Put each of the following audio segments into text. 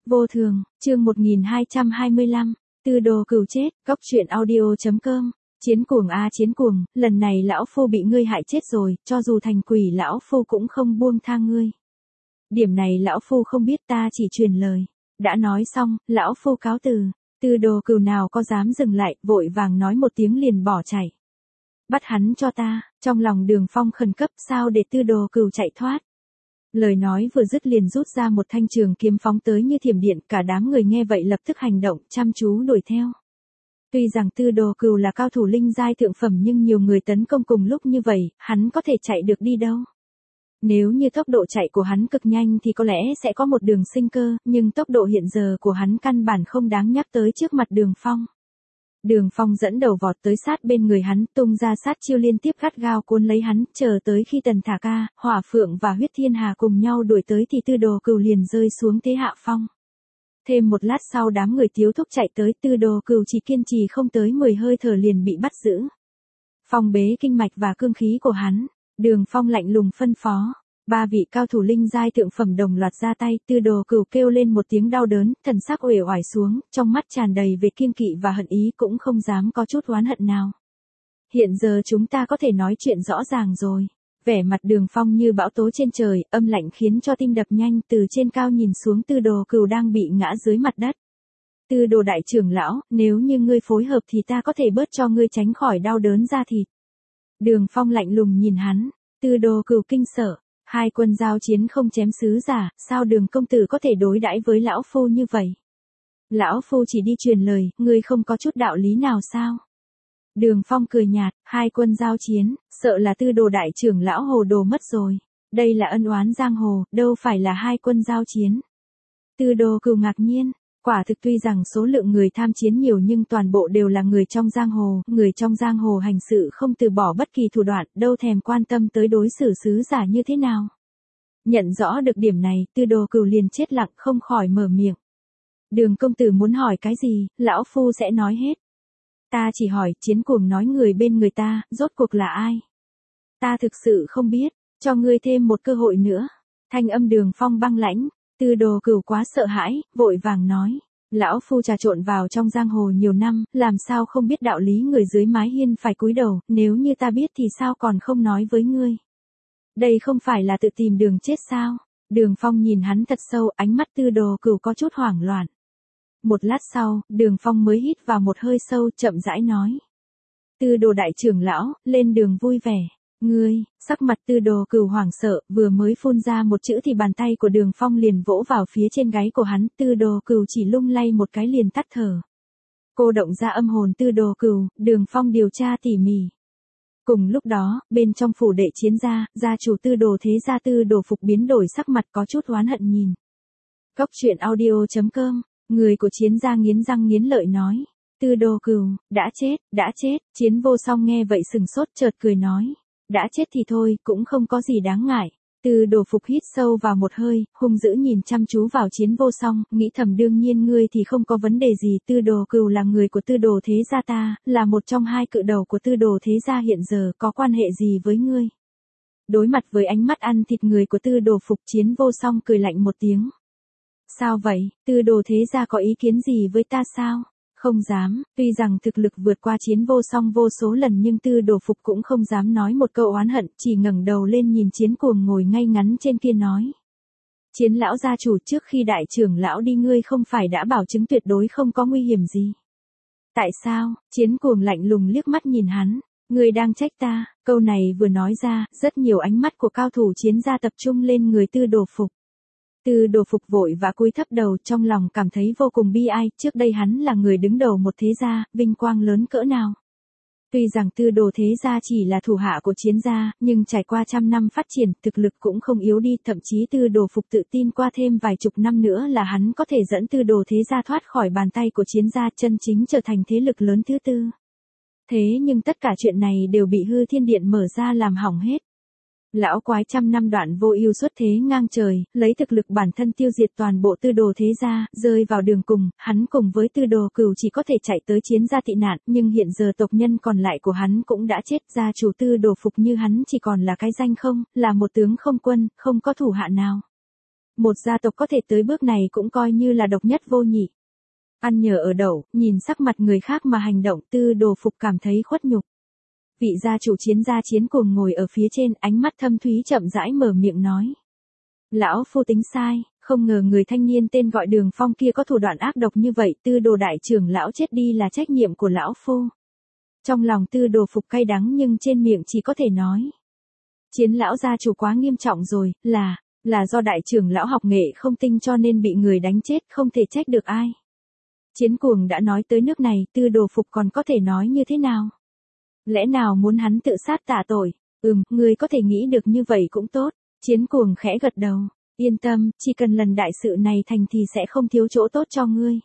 Vô thường, chương 1225, Tư Đồ Cửu chết, góc truyện audio.com. Chiến cuồng a chiến cuồng, lần này lão phu bị ngươi hại chết rồi, cho dù thành quỷ lão phu cũng không buông tha ngươi. Điểm này lão phu không biết, ta chỉ truyền lời. Đã nói xong, lão phu cáo từ. Tư Đồ Cửu nào có dám dừng lại, vội vàng nói một tiếng liền bỏ chạy. Bắt hắn cho ta, trong lòng Đường Phong khẩn cấp, sao để Tư Đồ Cửu chạy thoát. Lời nói vừa dứt liền rút ra một thanh trường kiếm phóng tới như thiểm điện, cả đám người nghe vậy lập tức hành động, chăm chú đuổi theo. Tuy rằng Tư Đồ Cửu là cao thủ linh giai thượng phẩm nhưng nhiều người tấn công cùng lúc như vậy, hắn có thể chạy được đi đâu. Nếu như tốc độ chạy của hắn cực nhanh thì có lẽ sẽ có một đường sinh cơ, nhưng tốc độ hiện giờ của hắn căn bản không đáng nhắc tới trước mặt Đường Phong. Đường Phong dẫn đầu vọt tới sát bên người hắn, tung ra sát chiêu liên tiếp gắt gao cuốn lấy hắn, chờ tới khi Tần Thả Ca, Hỏa Phượng và Huyết Thiên Hà cùng nhau đuổi tới thì Tư Đồ Cửu liền rơi xuống thế hạ phong. Thêm một lát sau đám người tiếu thúc chạy tới, Tư Đồ Cửu chỉ kiên trì không tới 10 hơi thở liền bị bắt giữ. Phong bế kinh mạch và cương khí của hắn, Đường Phong lạnh lùng phân phó. Ba vị cao thủ linh giai thượng phẩm đồng loạt ra tay, Tư Đồ Cửu kêu lên một tiếng đau đớn, thần sắc uể oải xuống, trong mắt tràn đầy về kiêng kỵ và hận ý, cũng không dám có chút oán hận nào. Hiện giờ chúng ta có thể nói chuyện rõ ràng rồi. Vẻ mặt Đường Phong như bão tố trên trời, âm lạnh khiến cho tim đập nhanh, từ trên cao nhìn xuống Tư Đồ Cửu đang bị ngã dưới mặt đất. Tư Đồ đại trưởng lão, nếu như ngươi phối hợp thì ta có thể bớt cho ngươi tránh khỏi đau đớn da thịt. Đường Phong lạnh lùng nhìn hắn, Tư Đồ Cửu kinh sợ. Hai quân giao chiến không chém sứ giả, sao Đường công tử có thể đối đãi với lão phu như vậy? Lão phu chỉ đi truyền lời, ngươi không có chút đạo lý nào sao? Đường Phong cười nhạt, hai quân giao chiến, sợ là Tư Đồ đại trưởng lão hồ đồ mất rồi. Đây là ân oán giang hồ, đâu phải là hai quân giao chiến. Tư Đồ Cửu ngạc nhiên. Quả thực tuy rằng số lượng người tham chiến nhiều nhưng toàn bộ đều là người trong giang hồ hành sự không từ bỏ bất kỳ thủ đoạn, đâu thèm quan tâm tới đối xử sứ giả như thế nào. Nhận rõ được điểm này, Tư Đồ Cửu liền chết lặng không khỏi mở miệng. Đường công tử muốn hỏi cái gì, lão phu sẽ nói hết. Ta chỉ hỏi, chiến cuồng nói người bên người ta, rốt cuộc là ai? Ta thực sự không biết, cho ngươi thêm một cơ hội nữa. Thanh âm Đường Phong băng lãnh. Tư Đồ Cửu quá sợ hãi, vội vàng nói. Lão phu trà trộn vào trong giang hồ nhiều năm, làm sao không biết đạo lý người dưới mái hiên phải cúi đầu, nếu như ta biết thì sao còn không nói với ngươi. Đây không phải là tự tìm đường chết sao? Đường Phong nhìn hắn thật sâu, ánh mắt Tư Đồ Cửu có chút hoảng loạn. Một lát sau, Đường Phong mới hít vào một hơi sâu, chậm rãi nói. Tư Đồ đại trưởng lão, lên đường vui vẻ. Ngươi, sắc mặt Tư Đồ Cửu hoảng sợ, vừa mới phun ra một chữ thì bàn tay của Đường Phong liền vỗ vào phía trên gáy của hắn, Tư Đồ Cửu chỉ lung lay một cái liền tắt thở. Cô động ra âm hồn Tư Đồ Cửu, Đường Phong điều tra tỉ mỉ. Cùng lúc đó, bên trong phủ đệ chiến gia chủ Tư Đồ thế gia Tư Đồ Phục biến đổi sắc mặt có chút oán hận nhìn. Góc truyện audio.com, người của chiến gia nghiến răng nghiến lợi nói. Tư Đồ Cửu, đã chết, Chiến Vô Song nghe vậy sừng sốt chợt cười nói. Đã chết thì thôi, cũng không có gì đáng ngại. Tư Đồ Phục hít sâu vào một hơi, hung dữ nhìn chăm chú vào Chiến Vô Song, nghĩ thầm đương nhiên ngươi thì không có vấn đề gì. Tư Đồ Cửu là người của Tư Đồ thế gia ta, là một trong hai cự đầu của Tư Đồ thế gia hiện giờ, có quan hệ gì với ngươi? Đối mặt với ánh mắt ăn thịt người của Tư Đồ Phục, Chiến Vô Song cười lạnh một tiếng. Sao vậy, Tư Đồ thế gia có ý kiến gì với ta sao? Không dám, tuy rằng thực lực vượt qua Chiến Vô Song vô số lần nhưng Tư Đồ Phục cũng không dám nói một câu oán hận, chỉ ngẩng đầu lên nhìn Chiến cuồng ngồi ngay ngắn trên kia nói. Chiến lão gia chủ, trước khi đại trưởng lão đi ngươi không phải đã bảo chứng tuyệt đối không có nguy hiểm gì. Tại sao? Chiến cuồng lạnh lùng liếc mắt nhìn hắn. Ngươi đang trách ta? Câu này vừa nói ra, rất nhiều ánh mắt của cao thủ chiến gia tập trung lên người Tư Đồ Phục. Tư Đồ Phục vội và cúi thấp đầu, trong lòng cảm thấy vô cùng bi ai, trước đây hắn là người đứng đầu một thế gia, vinh quang lớn cỡ nào. Tuy rằng Tư Đồ thế gia chỉ là thủ hạ của chiến gia, nhưng trải qua trăm năm phát triển, thực lực cũng không yếu đi, thậm chí Tư Đồ Phục tự tin qua thêm vài chục năm nữa là hắn có thể dẫn Tư Đồ thế gia thoát khỏi bàn tay của chiến gia, chân chính trở thành thế lực lớn thứ tư. Thế nhưng tất cả chuyện này đều bị Hư Thiên Điện mở ra làm hỏng hết. Lão quái trăm năm đoạn vô ưu xuất thế ngang trời, lấy thực lực bản thân tiêu diệt toàn bộ Tư Đồ thế gia, rơi vào đường cùng, hắn cùng với Tư Đồ Cửu chỉ có thể chạy tới chiến gia tị nạn, nhưng hiện giờ tộc nhân còn lại của hắn cũng đã chết, gia chủ Tư Đồ Phục như hắn chỉ còn là cái danh không, là một tướng không quân, không có thủ hạ nào. Một gia tộc có thể tới bước này cũng coi như là độc nhất vô nhị. Ăn nhờ ở đậu, nhìn sắc mặt người khác mà hành động, Tư Đồ Phục cảm thấy khuất nhục. Vị gia chủ Chiến gia Chiến Cuồng ngồi ở phía trên, ánh mắt thâm thúy chậm rãi mở miệng nói. Lão phu tính sai, không ngờ người thanh niên tên gọi Đường Phong kia có thủ đoạn ác độc như vậy, Tư Đồ đại trưởng lão chết đi là trách nhiệm của lão phu. Trong lòng Tư Đồ Phục cay đắng nhưng trên miệng chỉ có thể nói. Chiến lão gia chủ quá nghiêm trọng rồi, là do đại trưởng lão học nghệ không tinh cho nên bị người đánh chết, không thể trách được ai. Chiến Cuồng đã nói tới nước này, Tư Đồ Phục còn có thể nói như thế nào? Lẽ nào muốn hắn tự sát tạ tội? Người có thể nghĩ được như vậy cũng tốt. Chiến Cuồng khẽ gật đầu. Yên tâm, chỉ cần lần đại sự này thành thì sẽ không thiếu chỗ tốt cho ngươi.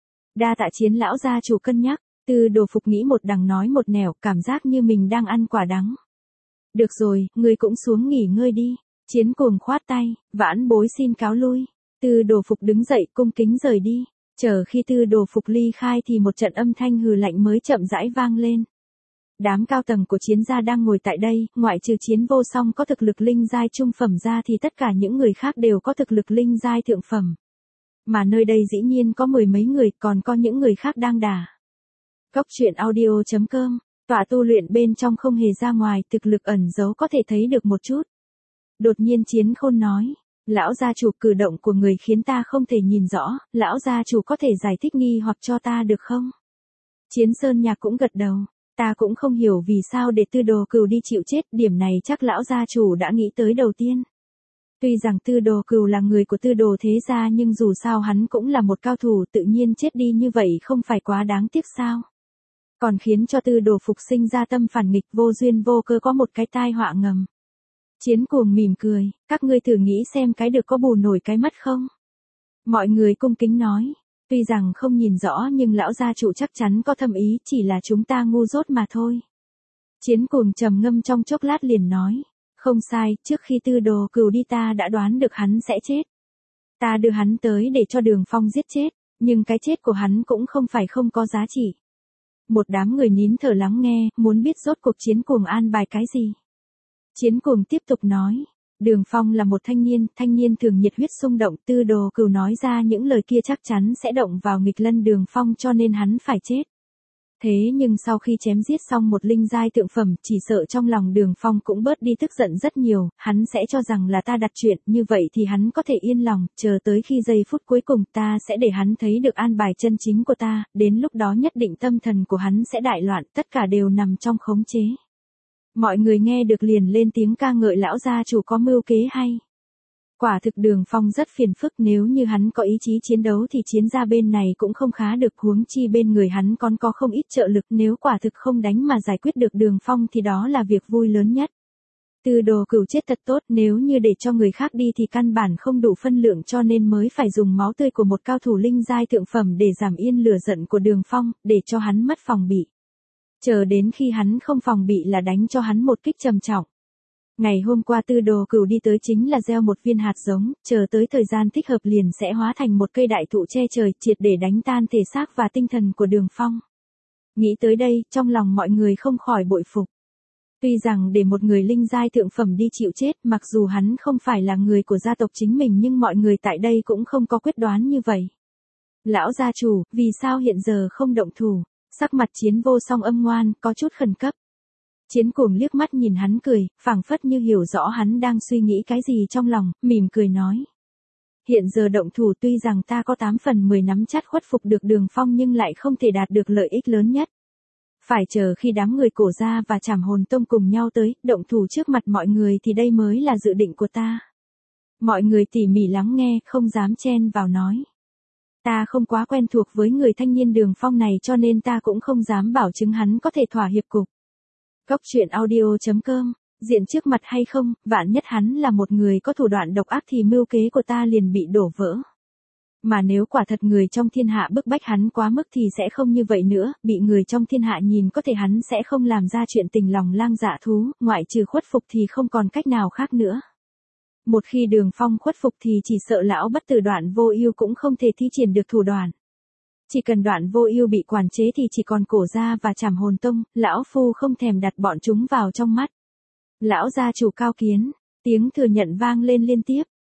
Đa tạ Chiến lão gia chủ cân nhắc. Tư Đồ Phục nghĩ một đằng nói một nẻo, cảm giác như mình đang ăn quả đắng. Được rồi, ngươi cũng xuống nghỉ ngơi đi. Chiến Cuồng khoát tay, vãn bối xin cáo lui. Tư Đồ Phục đứng dậy cung kính rời đi. Chờ khi Tư Đồ Phục ly khai thì một trận âm thanh hừ lạnh mới chậm rãi vang lên. Đám cao tầng của Chiến gia đang ngồi tại đây, ngoại trừ Chiến Vô Song có thực lực linh giai trung phẩm ra thì tất cả những người khác đều có thực lực linh giai thượng phẩm. Mà nơi đây dĩ nhiên có mười mấy người, còn có những người khác đang đả. Cốc truyện audio.com, tọa tu luyện bên trong không hề ra ngoài, thực lực ẩn giấu có thể thấy được một chút. Đột nhiên Chiến Khôn nói, lão gia chủ cử động của người khiến ta không thể nhìn rõ, lão gia chủ có thể giải thích nghi hoặc cho ta được không? Chiến Sơn Nhạc cũng gật đầu, ta cũng không hiểu vì sao để Tư Đồ Cừu đi chịu chết, điểm này chắc lão gia chủ đã nghĩ tới đầu tiên. Tuy rằng Tư Đồ Cừu là người của Tư Đồ thế gia nhưng dù sao hắn cũng là một cao thủ, tự nhiên chết đi như vậy không phải quá đáng tiếc sao? Còn khiến cho Tư Đồ Phục sinh ra tâm phản nghịch, vô duyên vô cơ có một cái tai họa ngầm. Chiến Cuồng mỉm cười, các ngươi thử nghĩ xem cái được có bù nổi cái mất không? Mọi người cung kính nói, tuy rằng không nhìn rõ nhưng lão gia chủ chắc chắn có thâm ý, chỉ là chúng ta ngu dốt mà thôi. Chiến Cuồng trầm ngâm trong chốc lát liền nói, không sai, trước khi Tư Đồ Cừu đi ta đã đoán được hắn sẽ chết. Ta đưa hắn tới để cho Đường Phong giết chết, nhưng cái chết của hắn cũng không phải không có giá trị. Một đám người nín thở lắng nghe, muốn biết rốt cuộc Chiến Cuồng an bài cái gì. Chiến Cuồng tiếp tục nói, Đường Phong là một thanh niên thường nhiệt huyết xung động, Tư Đồ Cừu nói ra những lời kia chắc chắn sẽ động vào nghịch lân Đường Phong cho nên hắn phải chết. Thế nhưng sau khi chém giết xong một linh giai thượng phẩm, chỉ sợ trong lòng Đường Phong cũng bớt đi tức giận rất nhiều, hắn sẽ cho rằng là ta đặt chuyện, như vậy thì hắn có thể yên lòng, chờ tới khi giây phút cuối cùng ta sẽ để hắn thấy được an bài chân chính của ta, đến lúc đó nhất định tâm thần của hắn sẽ đại loạn, tất cả đều nằm trong khống chế. Mọi người nghe được liền lên tiếng ca ngợi lão gia chủ có mưu kế hay. Quả thực Đường Phong rất phiền phức, nếu như hắn có ý chí chiến đấu thì Chiến gia bên này cũng không khá được, huống chi bên người hắn còn có không ít trợ lực, nếu quả thực không đánh mà giải quyết được Đường Phong thì đó là việc vui lớn nhất. Tư Đồ Cừu chết thật tốt, nếu như để cho người khác đi thì căn bản không đủ phân lượng cho nên mới phải dùng máu tươi của một cao thủ linh giai thượng phẩm để giảm yên lửa giận của Đường Phong, để cho hắn mất phòng bị. Chờ đến khi hắn không phòng bị là đánh cho hắn một kích trầm trọng. Ngày hôm qua Tư Đồ Cừu đi tới chính là gieo một viên hạt giống, chờ tới thời gian thích hợp liền sẽ hóa thành một cây đại thụ che trời, triệt để đánh tan thể xác và tinh thần của Đường Phong. Nghĩ tới đây, trong lòng mọi người không khỏi bội phục. Tuy rằng để một người linh giai thượng phẩm đi chịu chết, mặc dù hắn không phải là người của gia tộc chính mình nhưng mọi người tại đây cũng không có quyết đoán như vậy. Lão gia chủ, vì sao hiện giờ không động thủ? Sắc mặt Chiến Vô Song âm ngoan, có chút khẩn cấp. Chiến Cuồng liếc mắt nhìn hắn cười, phảng phất như hiểu rõ hắn đang suy nghĩ cái gì trong lòng, mỉm cười nói. Hiện giờ động thủ tuy rằng ta có 8 phần 10 nắm chắc khuất phục được Đường Phong nhưng lại không thể đạt được lợi ích lớn nhất. Phải chờ khi đám người Cổ gia và Trảm Hồn Tông cùng nhau tới, động thủ trước mặt mọi người thì đây mới là dự định của ta. Mọi người tỉ mỉ lắng nghe, không dám chen vào nói. Ta không quá quen thuộc với người thanh niên Đường Phong này cho nên ta cũng không dám bảo chứng hắn có thể thỏa hiệp cục. Cốc truyện audio.com, diện trước mặt hay không, vạn nhất hắn là một người có thủ đoạn độc ác thì mưu kế của ta liền bị đổ vỡ. Mà nếu quả thật người trong thiên hạ bức bách hắn quá mức thì sẽ không như vậy nữa, bị người trong thiên hạ nhìn có thể hắn sẽ không làm ra chuyện tình lòng lang dạ thú, ngoại trừ khuất phục thì không còn cách nào khác nữa. Một khi Đường Phong khuất phục thì chỉ sợ lão bất tử Đoạn Vô Ưu cũng không thể thi triển được thủ đoạn. Chỉ cần Đoạn Vô Ưu bị quản chế thì chỉ còn Cổ gia và Trảm Hồn Tông, lão phu không thèm đặt bọn chúng vào trong mắt. Lão gia chủ cao kiến, tiếng thừa nhận vang lên liên tiếp,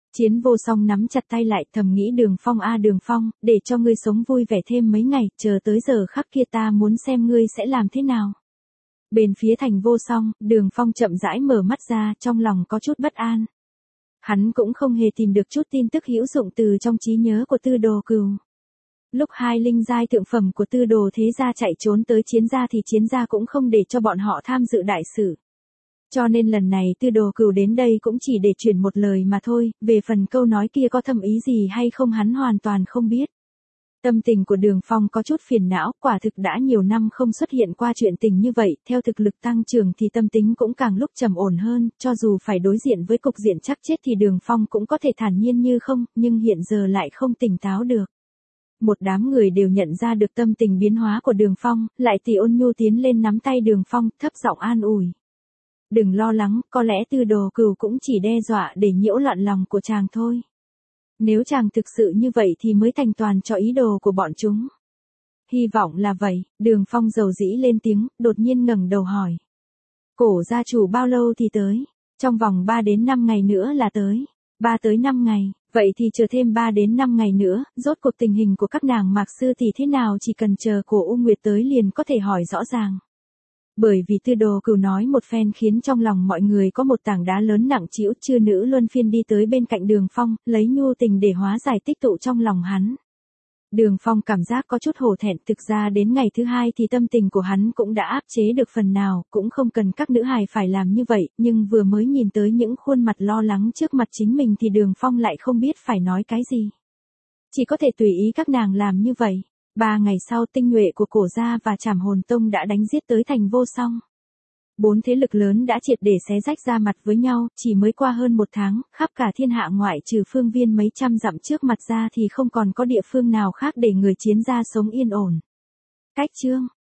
Chiến Vô Song nắm chặt tay lại, thầm nghĩ Đường Phong a Đường Phong, để cho ngươi sống vui vẻ thêm mấy ngày, chờ tới giờ khắc kia ta muốn xem ngươi sẽ làm thế nào. Bên phía Thành Vô Song, Đường Phong chậm rãi mở mắt ra, trong lòng có chút bất an. Hắn cũng không hề tìm được chút tin tức hữu dụng từ trong trí nhớ của Tư Đồ Cửu. Lúc hai linh giai thượng phẩm của Tư Đồ thế gia chạy trốn tới Chiến gia thì Chiến gia cũng không để cho bọn họ tham dự đại sự. Cho nên lần này Tư Đồ Cửu đến đây cũng chỉ để truyền một lời mà thôi, về phần câu nói kia có thâm ý gì hay không hắn hoàn toàn không biết. Tâm tình của Đường Phong có chút phiền não, quả thực đã nhiều năm không xuất hiện qua chuyện tình như vậy, theo thực lực tăng trưởng thì tâm tính cũng càng lúc trầm ổn hơn, cho dù phải đối diện với cục diện chắc chết thì Đường Phong cũng có thể thản nhiên như không, nhưng hiện giờ lại không tỉnh táo được. Một đám người đều nhận ra được tâm tình biến hóa của Đường Phong, lại thì ôn nhu tiến lên nắm tay Đường Phong, thấp giọng an ủi. Đừng lo lắng, có lẽ Tư Đồ Cửu cũng chỉ đe dọa để nhiễu loạn lòng của chàng thôi. Nếu chàng thực sự như vậy thì mới thành toàn cho ý đồ của bọn chúng. Hy vọng là vậy, Đường Phong dầu dĩ lên tiếng, đột nhiên ngẩng đầu hỏi. Cổ gia chủ bao lâu thì tới? Trong vòng 3 đến 5 ngày nữa là tới. 3 tới 5 ngày, vậy thì chờ thêm 3 đến 5 ngày nữa, rốt cuộc tình hình của các nàng Mạc Sư Tỷ thế nào chỉ cần chờ Cổ U Nguyệt tới liền có thể hỏi rõ ràng. Bởi vì Tư Đồ Cửu nói một phen khiến trong lòng mọi người có một tảng đá lớn nặng trĩu, chư nữ luân phiên đi tới bên cạnh Đường Phong, lấy nhu tình để hóa giải tích tụ trong lòng hắn. Đường Phong cảm giác có chút hổ thẹn, thực ra đến ngày thứ 2 thì tâm tình của hắn cũng đã áp chế được phần nào, cũng không cần các nữ hài phải làm như vậy, nhưng vừa mới nhìn tới những khuôn mặt lo lắng trước mặt chính mình thì Đường Phong lại không biết phải nói cái gì. Chỉ có thể tùy ý các nàng làm như vậy. 3 ngày sau tinh nhuệ của Cổ gia và Trảm Hồn Tông đã đánh giết tới Thành Vô Song. 4 thế lực lớn đã triệt để xé rách ra mặt với nhau, chỉ mới qua hơn 1 tháng, khắp cả thiên hạ ngoại trừ phương viên mấy trăm dặm trước mặt ra thì không còn có địa phương nào khác để người Chiến gia sống yên ổn. Cách chương